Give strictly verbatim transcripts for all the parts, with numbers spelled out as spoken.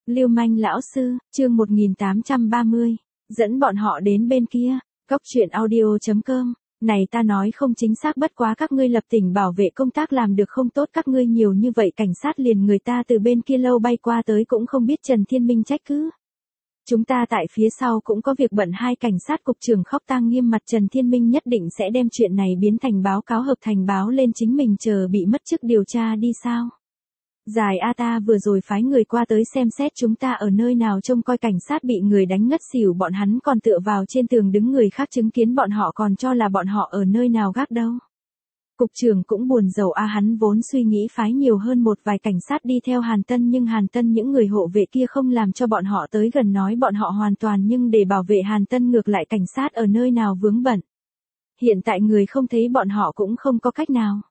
Lưu manh lão sư, chương một nghìn tám trăm ba mươi, dẫn bọn họ đến bên kia, Cốc truyện audio chấm com, này ta nói không chính xác bất quá các ngươi lập tỉnh bảo vệ công tác làm được không tốt các ngươi nhiều như vậy cảnh sát liền người ta từ bên kia lâu bay qua tới cũng không biết Trần Thiên Minh trách cứ. Chúng ta tại phía sau cũng có việc bận hai cảnh sát cục trưởng khóc tang nghiêm mặt Trần Thiên Minh nhất định sẽ đem chuyện này biến thành báo cáo hợp thành báo lên chính mình chờ bị mất chức điều tra đi sao. Giải A ta vừa rồi phái người qua tới xem xét chúng ta ở nơi nào trông coi cảnh sát bị người đánh ngất xỉu bọn hắn còn tựa vào trên tường đứng người khác chứng kiến bọn họ còn cho là bọn họ ở nơi nào gác đâu. Cục trưởng cũng buồn rầu a hắn vốn suy nghĩ phái nhiều hơn một vài cảnh sát đi theo Hàn Tân nhưng Hàn Tân những người hộ vệ kia không làm cho bọn họ tới gần nói bọn họ hoàn toàn nhưng để bảo vệ Hàn Tân ngược lại cảnh sát ở nơi nào vướng bận. Hiện tại người không thấy bọn họ cũng không có cách nào.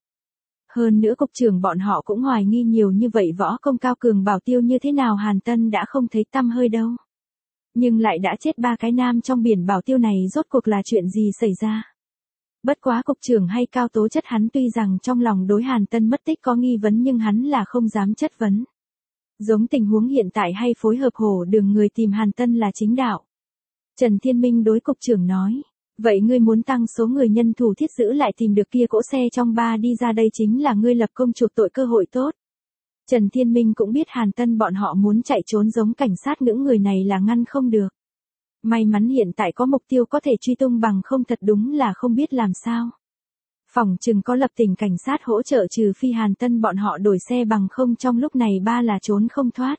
Hơn nữa cục trưởng bọn họ cũng hoài nghi nhiều như vậy võ công cao cường bảo tiêu như thế nào Hàn Tân đã không thấy tăm hơi đâu. Nhưng lại đã chết ba cái nam trong biển bảo tiêu này rốt cuộc là chuyện gì xảy ra. Bất quá cục trưởng hay cao tố chất hắn tuy rằng trong lòng đối Hàn Tân mất tích có nghi vấn nhưng hắn là không dám chất vấn. Giống tình huống hiện tại hay phối hợp hổ đường người tìm Hàn Tân là chính đạo. Trần Thiên Minh đối cục trưởng nói. Vậy ngươi muốn tăng số người nhân thủ thiết giữ lại tìm được kia cỗ xe trong ba đi ra đây chính là ngươi lập công chuộc tội cơ hội tốt. Trần Thiên Minh cũng biết Hàn Tân bọn họ muốn chạy trốn giống cảnh sát những người này là ngăn không được. May mắn hiện tại có mục tiêu có thể truy tung bằng không thật đúng là không biết làm sao. Phòng chừng có lập tỉnh cảnh sát hỗ trợ trừ phi Hàn Tân bọn họ đổi xe bằng không trong lúc này ba là trốn không thoát.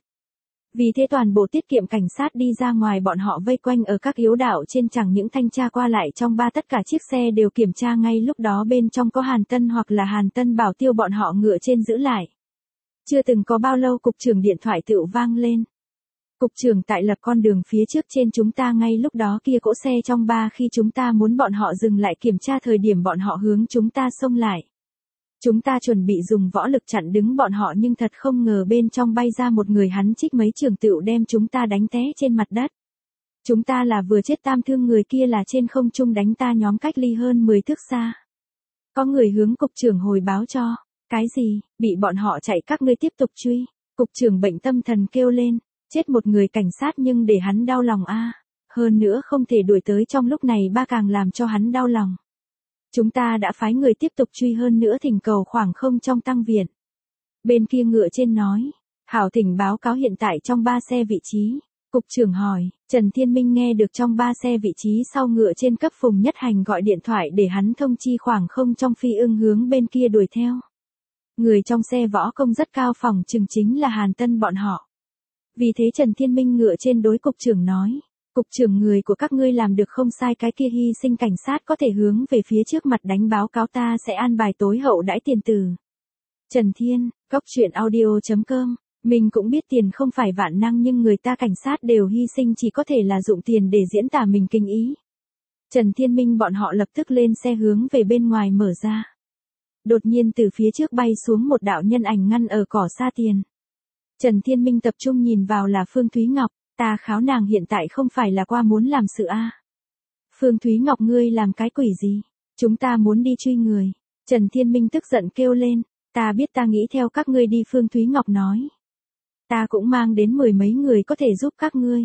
Vì thế toàn bộ tiết kiệm cảnh sát đi ra ngoài bọn họ vây quanh ở các yếu đạo trên chẳng những thanh tra qua lại trong ba tất cả chiếc xe đều kiểm tra ngay lúc đó bên trong có Hàn Tân hoặc là Hàn Tân bảo tiêu bọn họ ngựa trên giữ lại. Chưa từng có bao lâu cục trưởng điện thoại tựu vang lên. Cục trưởng tại lập con đường phía trước trên chúng ta ngay lúc đó kia cỗ xe trong ba khi chúng ta muốn bọn họ dừng lại kiểm tra thời điểm bọn họ hướng chúng ta xông lại. Chúng ta chuẩn bị dùng võ lực chặn đứng bọn họ nhưng thật không ngờ bên trong bay ra một người hắn trích mấy trường tựu đem chúng ta đánh té trên mặt đất. Chúng ta là vừa chết tam thương người kia là trên không trung đánh ta nhóm cách ly hơn mười thước xa. Có người hướng cục trưởng hồi báo cho. Cái gì, bị bọn họ chạy các ngươi tiếp tục truy. Cục trưởng bệnh tâm thần kêu lên. Chết một người cảnh sát nhưng để hắn đau lòng a. Hơn nữa không thể đuổi tới trong lúc này ba càng làm cho hắn đau lòng. Chúng ta đã phái người tiếp tục truy hơn nữa thỉnh cầu khoảng không trong tăng viện. Bên kia ngựa trên nói. Hảo thỉnh báo cáo hiện tại trong ba xe vị trí. Cục trưởng hỏi. Trần Thiên Minh nghe được trong ba xe vị trí sau ngựa trên cấp Phùng Nhất Hành gọi điện thoại để hắn thông chi khoảng không trong phi ưng hướng bên kia đuổi theo. Người trong xe võ công rất cao phòng chừng chính là Hàn Tân bọn họ. Vì thế Trần Thiên Minh ngựa trên đối cục trưởng nói. Cục trưởng người của các ngươi làm được không sai cái kia hy sinh cảnh sát có thể hướng về phía trước mặt đánh báo cáo ta sẽ an bài tối hậu đãi tiền từ. Trần Thiên, Cốc truyện audio chấm com, mình cũng biết tiền không phải vạn năng nhưng người ta cảnh sát đều hy sinh chỉ có thể là dụng tiền để diễn tả mình kinh ý. Trần Thiên Minh bọn họ lập tức lên xe hướng về bên ngoài mở ra. Đột nhiên từ phía trước bay xuống một đạo nhân ảnh ngăn ở cỏ xa tiền. Trần Thiên Minh tập trung nhìn vào là Phương Thúy Ngọc. Ta kháo nàng hiện tại không phải là qua muốn làm sự a. À. Phương Thúy Ngọc ngươi làm cái quỷ gì? Chúng ta muốn đi truy người. Trần Thiên Minh tức giận kêu lên. Ta biết ta nghĩ theo các ngươi đi Phương Thúy Ngọc nói. Ta cũng mang đến mười mấy người có thể giúp các ngươi.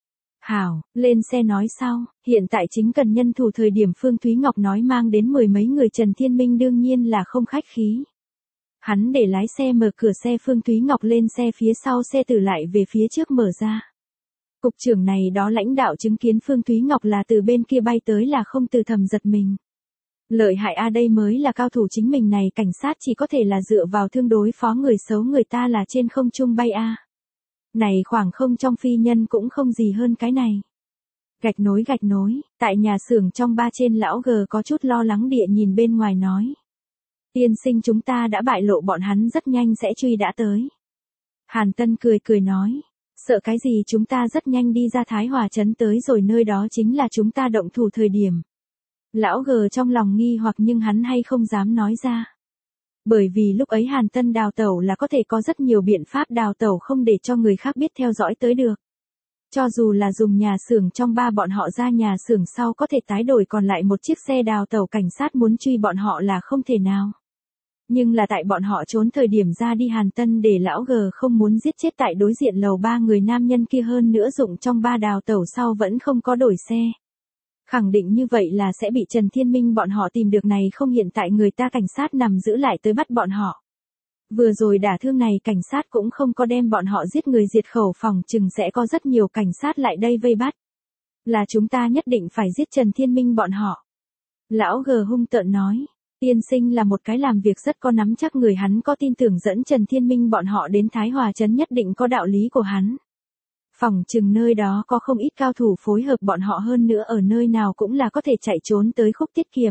Hảo, lên xe nói sau, hiện tại chính cần nhân thủ thời điểm Phương Thúy Ngọc nói mang đến mười mấy người Trần Thiên Minh đương nhiên là không khách khí. Hắn để lái xe mở cửa xe Phương Thúy Ngọc lên xe phía sau xe tử lại về phía trước mở ra. Cục trưởng này đó lãnh đạo chứng kiến Phương Thúy Ngọc là từ bên kia bay tới là không từ thầm giật mình. Lợi hại a đây mới là cao thủ chính mình này cảnh sát chỉ có thể là dựa vào thương đối phó người xấu người ta là trên không trung bay a. Này khoảng không trong phi nhân cũng không gì hơn cái này. Gạch nối gạch nối, tại nhà xưởng trong ba trên lão G có chút lo lắng địa nhìn bên ngoài nói. Tiên sinh chúng ta đã bại lộ bọn hắn rất nhanh sẽ truy đã tới. Hàn Tân cười cười nói. Sợ cái gì chúng ta rất nhanh đi ra Thái Hòa trấn tới rồi nơi đó chính là chúng ta động thủ thời điểm. Lão G trong lòng nghi hoặc nhưng hắn hay không dám nói ra. Bởi vì lúc ấy Hàn Tân đào tẩu là có thể có rất nhiều biện pháp đào tẩu không để cho người khác biết theo dõi tới được. Cho dù là dùng nhà xưởng trong ba bọn họ ra nhà xưởng sau có thể tái đổi còn lại một chiếc xe đào tẩu cảnh sát muốn truy bọn họ là không thể nào. Nhưng là tại bọn họ trốn thời điểm ra đi Hàn Tân để lão G không muốn giết chết tại đối diện lầu ba người nam nhân kia, hơn nữa dụng trong ba đào tẩu sau vẫn không có đổi xe. Khẳng định như vậy là sẽ bị Trần Thiên Minh bọn họ tìm được, này không hiện tại người ta cảnh sát nằm giữ lại tới bắt bọn họ. Vừa rồi đả thương này cảnh sát cũng không có đem bọn họ giết người diệt khẩu, phòng chừng sẽ có rất nhiều cảnh sát lại đây vây bắt. Là chúng ta nhất định phải giết Trần Thiên Minh bọn họ. Lão G hung tợn nói. Tiên sinh là một cái làm việc rất có nắm chắc người, hắn có tin tưởng dẫn Trần Thiên Minh bọn họ đến Thái Hòa Trấn nhất định có đạo lý của hắn. Phòng chừng nơi đó có không ít cao thủ phối hợp bọn họ, hơn nữa ở nơi nào cũng là có thể chạy trốn tới Khúc Tiết Kiệm.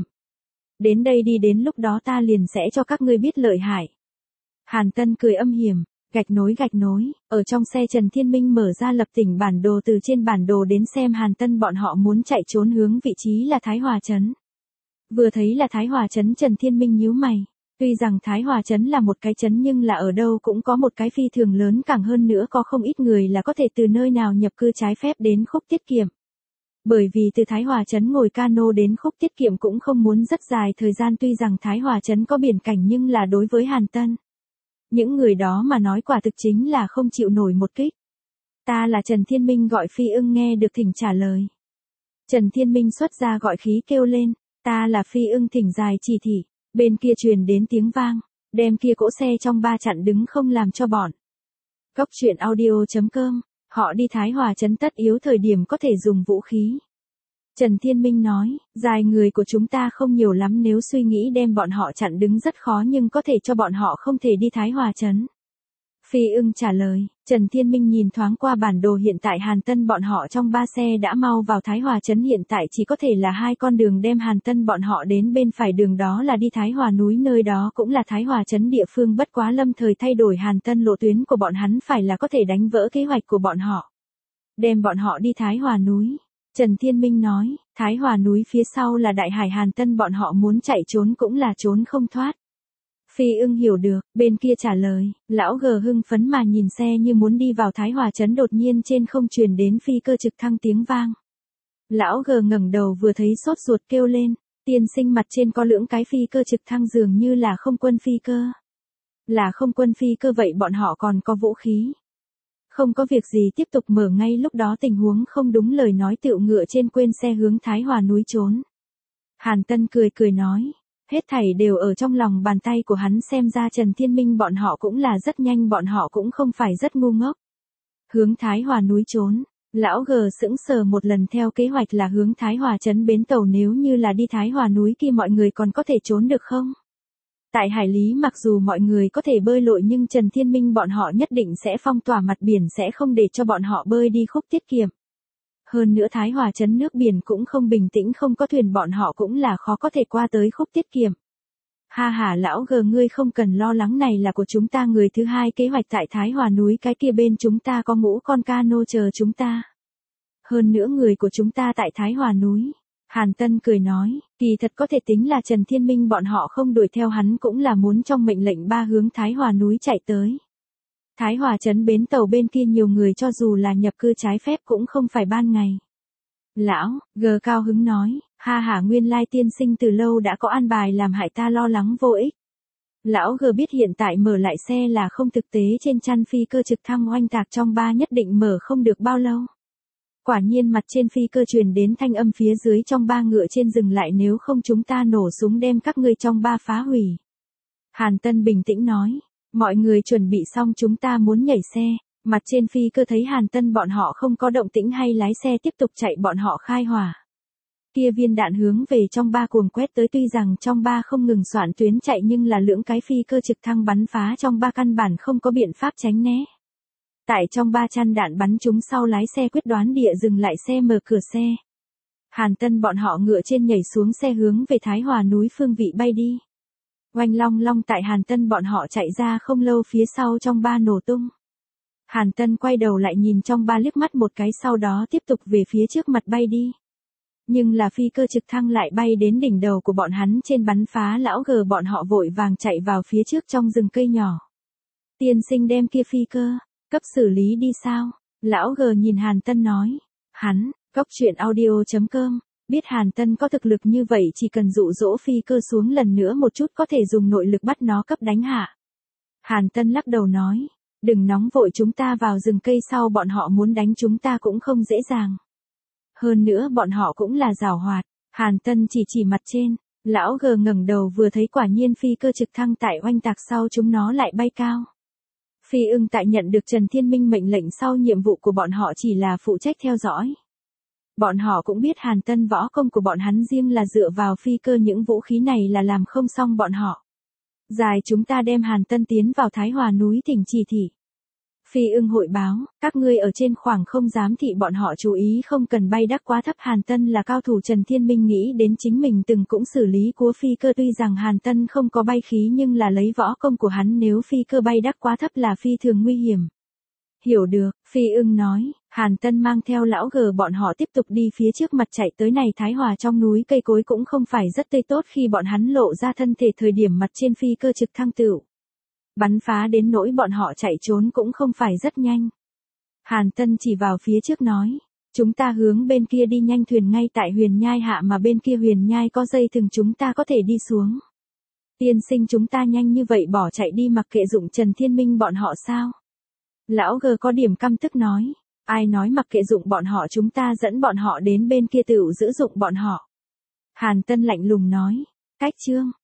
Đến đây đi, đến lúc đó ta liền sẽ cho các ngươi biết lợi hại. Hàn Tân cười âm hiểm, gạch nối gạch nối, ở trong xe Trần Thiên Minh mở ra lập tỉnh bản đồ, từ trên bản đồ đến xem Hàn Tân bọn họ muốn chạy trốn hướng vị trí là Thái Hòa Trấn. Vừa thấy là Thái Hòa Trấn, Trần Thiên Minh nhíu mày. Tuy rằng Thái Hòa Trấn là một cái trấn nhưng là ở đâu cũng có một cái phi thường lớn, càng hơn nữa có không ít người là có thể từ nơi nào nhập cư trái phép đến Khúc Tiết Kiệm. Bởi vì từ Thái Hòa Trấn ngồi cano đến Khúc Tiết Kiệm cũng không muốn rất dài thời gian, tuy rằng Thái Hòa Trấn có biển cảnh nhưng là đối với Hàn Tân, những người đó mà nói quả thực chính là không chịu nổi một kích. Ta là Trần Thiên Minh, gọi Phi Ưng nghe được thỉnh trả lời. Trần Thiên Minh xuất ra gọi khí kêu lên, ta là Phi Ưng thỉnh dài chỉ thị. Bên kia truyền đến tiếng vang, đem kia cỗ xe trong ba chặn đứng không làm cho bọn. Cốc truyện audio chấm com, họ đi Thái Hòa Trấn tất yếu thời điểm có thể dùng vũ khí. Trần Thiên Minh nói, dài người của chúng ta không nhiều lắm, nếu suy nghĩ đem bọn họ chặn đứng rất khó, nhưng có thể cho bọn họ không thể đi Thái Hòa Trấn. Phi Ưng trả lời. Trần Thiên Minh nhìn thoáng qua bản đồ, hiện tại Hàn Tân bọn họ trong ba xe đã mau vào Thái Hòa Trấn, hiện tại chỉ có thể là hai con đường đem Hàn Tân bọn họ đến bên phải đường, đó là đi Thái Hòa núi, nơi đó cũng là Thái Hòa Trấn địa phương, bất quá lâm thời thay đổi Hàn Tân lộ tuyến của bọn hắn, phải là có thể đánh vỡ kế hoạch của bọn họ. Đem bọn họ đi Thái Hòa núi. Trần Thiên Minh nói, Thái Hòa núi phía sau là Đại Hải, Hàn Tân bọn họ muốn chạy trốn cũng là trốn không thoát. Phi Ưng hiểu được, bên kia trả lời, lão G hưng phấn mà nhìn xe như muốn đi vào Thái Hòa Trấn, đột nhiên trên không truyền đến phi cơ trực thăng tiếng vang. Lão G ngẩng đầu vừa thấy sốt ruột kêu lên, tiên sinh, mặt trên có lưỡng cái phi cơ trực thăng, dường như là không quân phi cơ. Là không quân phi cơ, vậy bọn họ còn có vũ khí. Không có việc gì tiếp tục mở, ngay lúc đó tình huống không đúng, lời nói tựu ngựa trên quên xe hướng Thái Hòa núi trốn. Hàn Tân cười cười nói. Hết thảy đều ở trong lòng bàn tay của hắn, xem ra Trần Thiên Minh bọn họ cũng là rất nhanh, bọn họ cũng không phải rất ngu ngốc. Hướng Thái Hòa núi trốn, lão G sững sờ một lần, theo kế hoạch là hướng Thái Hòa Trấn bến tàu, nếu như là đi Thái Hòa núi kia mọi người còn có thể trốn được không? Tại hải lý mặc dù mọi người có thể bơi lội nhưng Trần Thiên Minh bọn họ nhất định sẽ phong tỏa mặt biển, sẽ không để cho bọn họ bơi đi Khúc Tiết Kiệm. Hơn nữa Thái Hòa Trấn nước biển cũng không bình tĩnh, không có thuyền, bọn họ cũng là khó có thể qua tới Khúc Tiết Kiệm. Ha ha, lão G ngươi không cần lo lắng, này là của chúng ta người thứ hai, kế hoạch tại Thái Hòa núi cái kia bên chúng ta có ngũ con cano chờ chúng ta. Hơn nữa người của chúng ta tại Thái Hòa núi. Hàn Tân cười nói, kỳ thật có thể tính là Trần Thiên Minh bọn họ không đuổi theo hắn cũng là muốn trong mệnh lệnh ba hướng Thái Hòa núi chạy tới. Thái Hòa Trấn bến tàu bên kia nhiều người, cho dù là nhập cư trái phép cũng không phải ban ngày. Lão G cao hứng nói, ha ha, nguyên lai tiên sinh từ lâu đã có an bài, làm hại ta lo lắng vô ích. Lão G biết hiện tại mở lại xe là không thực tế, trên chăn phi cơ trực thăng oanh tạc trong ba nhất định mở không được bao lâu. Quả nhiên mặt trên phi cơ truyền đến thanh âm phía dưới trong ba, ngựa trên dừng lại, nếu không chúng ta nổ súng đem các ngươi trong ba phá hủy. Hàn Tân bình tĩnh nói, mọi người chuẩn bị xong, chúng ta muốn nhảy xe. Mặt trên phi cơ thấy Hàn Tân bọn họ không có động tĩnh hay lái xe tiếp tục chạy, bọn họ khai hỏa. Kia viên đạn hướng về trong ba cuồng quét tới, tuy rằng trong ba không ngừng soạn tuyến chạy nhưng là lưỡng cái phi cơ trực thăng bắn phá trong ba, căn bản không có biện pháp tránh né. Tại trong ba chăn đạn bắn chúng sau, lái xe quyết đoán địa dừng lại xe, mở cửa xe. Hàn Tân bọn họ ngựa trên nhảy xuống xe hướng về Thái Hòa núi phương vị bay đi. Oanh long long, tại Hàn Tân bọn họ chạy ra không lâu, phía sau trong ba nổ tung. Hàn Tân quay đầu lại nhìn trong ba liếc mắt một cái, sau đó tiếp tục về phía trước mặt bay đi. Nhưng là phi cơ trực thăng lại bay đến đỉnh đầu của bọn hắn trên bắn phá, lão G bọn họ vội vàng chạy vào phía trước trong rừng cây nhỏ. Tiên sinh đem kia phi cơ cấp xử lý đi sao? Lão G nhìn Hàn Tân nói. Hắn, cốc truyện audio chấm com, Biết Hàn Tân có thực lực như vậy chỉ cần dụ dỗ phi cơ xuống lần nữa một chút có thể dùng nội lực bắt nó cấp đánh hạ. Hàn Tân lắc đầu nói, đừng nóng vội, chúng ta vào rừng cây sau bọn họ muốn đánh chúng ta cũng không dễ dàng. Hơn nữa bọn họ cũng là giảo hoạt. Hàn Tân chỉ chỉ mặt trên, lão gờ ngẩng đầu vừa thấy quả nhiên phi cơ trực thăng tại oanh tạc sau chúng nó lại bay cao. Phi ưng tại nhận được Trần Thiên Minh mệnh lệnh sau nhiệm vụ của bọn họ chỉ là phụ trách theo dõi. Bọn họ cũng biết Hàn Tân võ công của bọn hắn riêng là dựa vào phi cơ, những vũ khí này là làm không xong bọn họ. Dài chúng ta đem Hàn Tân tiến vào Thái Hòa núi thỉnh chỉ thị. Phi ưng hội báo, các ngươi ở trên khoảng không giám thị bọn họ chú ý không cần bay đắc quá thấp. Hàn Tân là cao thủ. Trần Thiên Minh nghĩ đến chính mình từng cũng xử lý cua phi cơ, tuy rằng Hàn Tân không có bay khí nhưng là lấy võ công của hắn nếu phi cơ bay đắc quá thấp là phi thường nguy hiểm. Hiểu được, Phi ưng nói, Hàn Tân mang theo lão gờ bọn họ tiếp tục đi phía trước mặt chạy tới này Thái Hòa trong núi cây cối cũng không phải rất tươi tốt, khi bọn hắn lộ ra thân thể thời điểm mặt trên phi cơ trực thăng tựu bắn phá đến nỗi bọn họ chạy trốn cũng không phải rất nhanh. Hàn Tân chỉ vào phía trước nói, chúng ta hướng bên kia đi, nhanh thuyền ngay tại huyền nhai hạ mà bên kia huyền nhai có dây thừng chúng ta có thể đi xuống. Tiên sinh chúng ta nhanh như vậy bỏ chạy đi mặc kệ dụng Trần Thiên Minh bọn họ sao? Lão gờ có điểm căm tức nói, ai nói mặc kệ dụng bọn họ, chúng ta dẫn bọn họ đến bên kia tựu giữ dụng bọn họ. Hàn Tân lạnh lùng nói, cách chương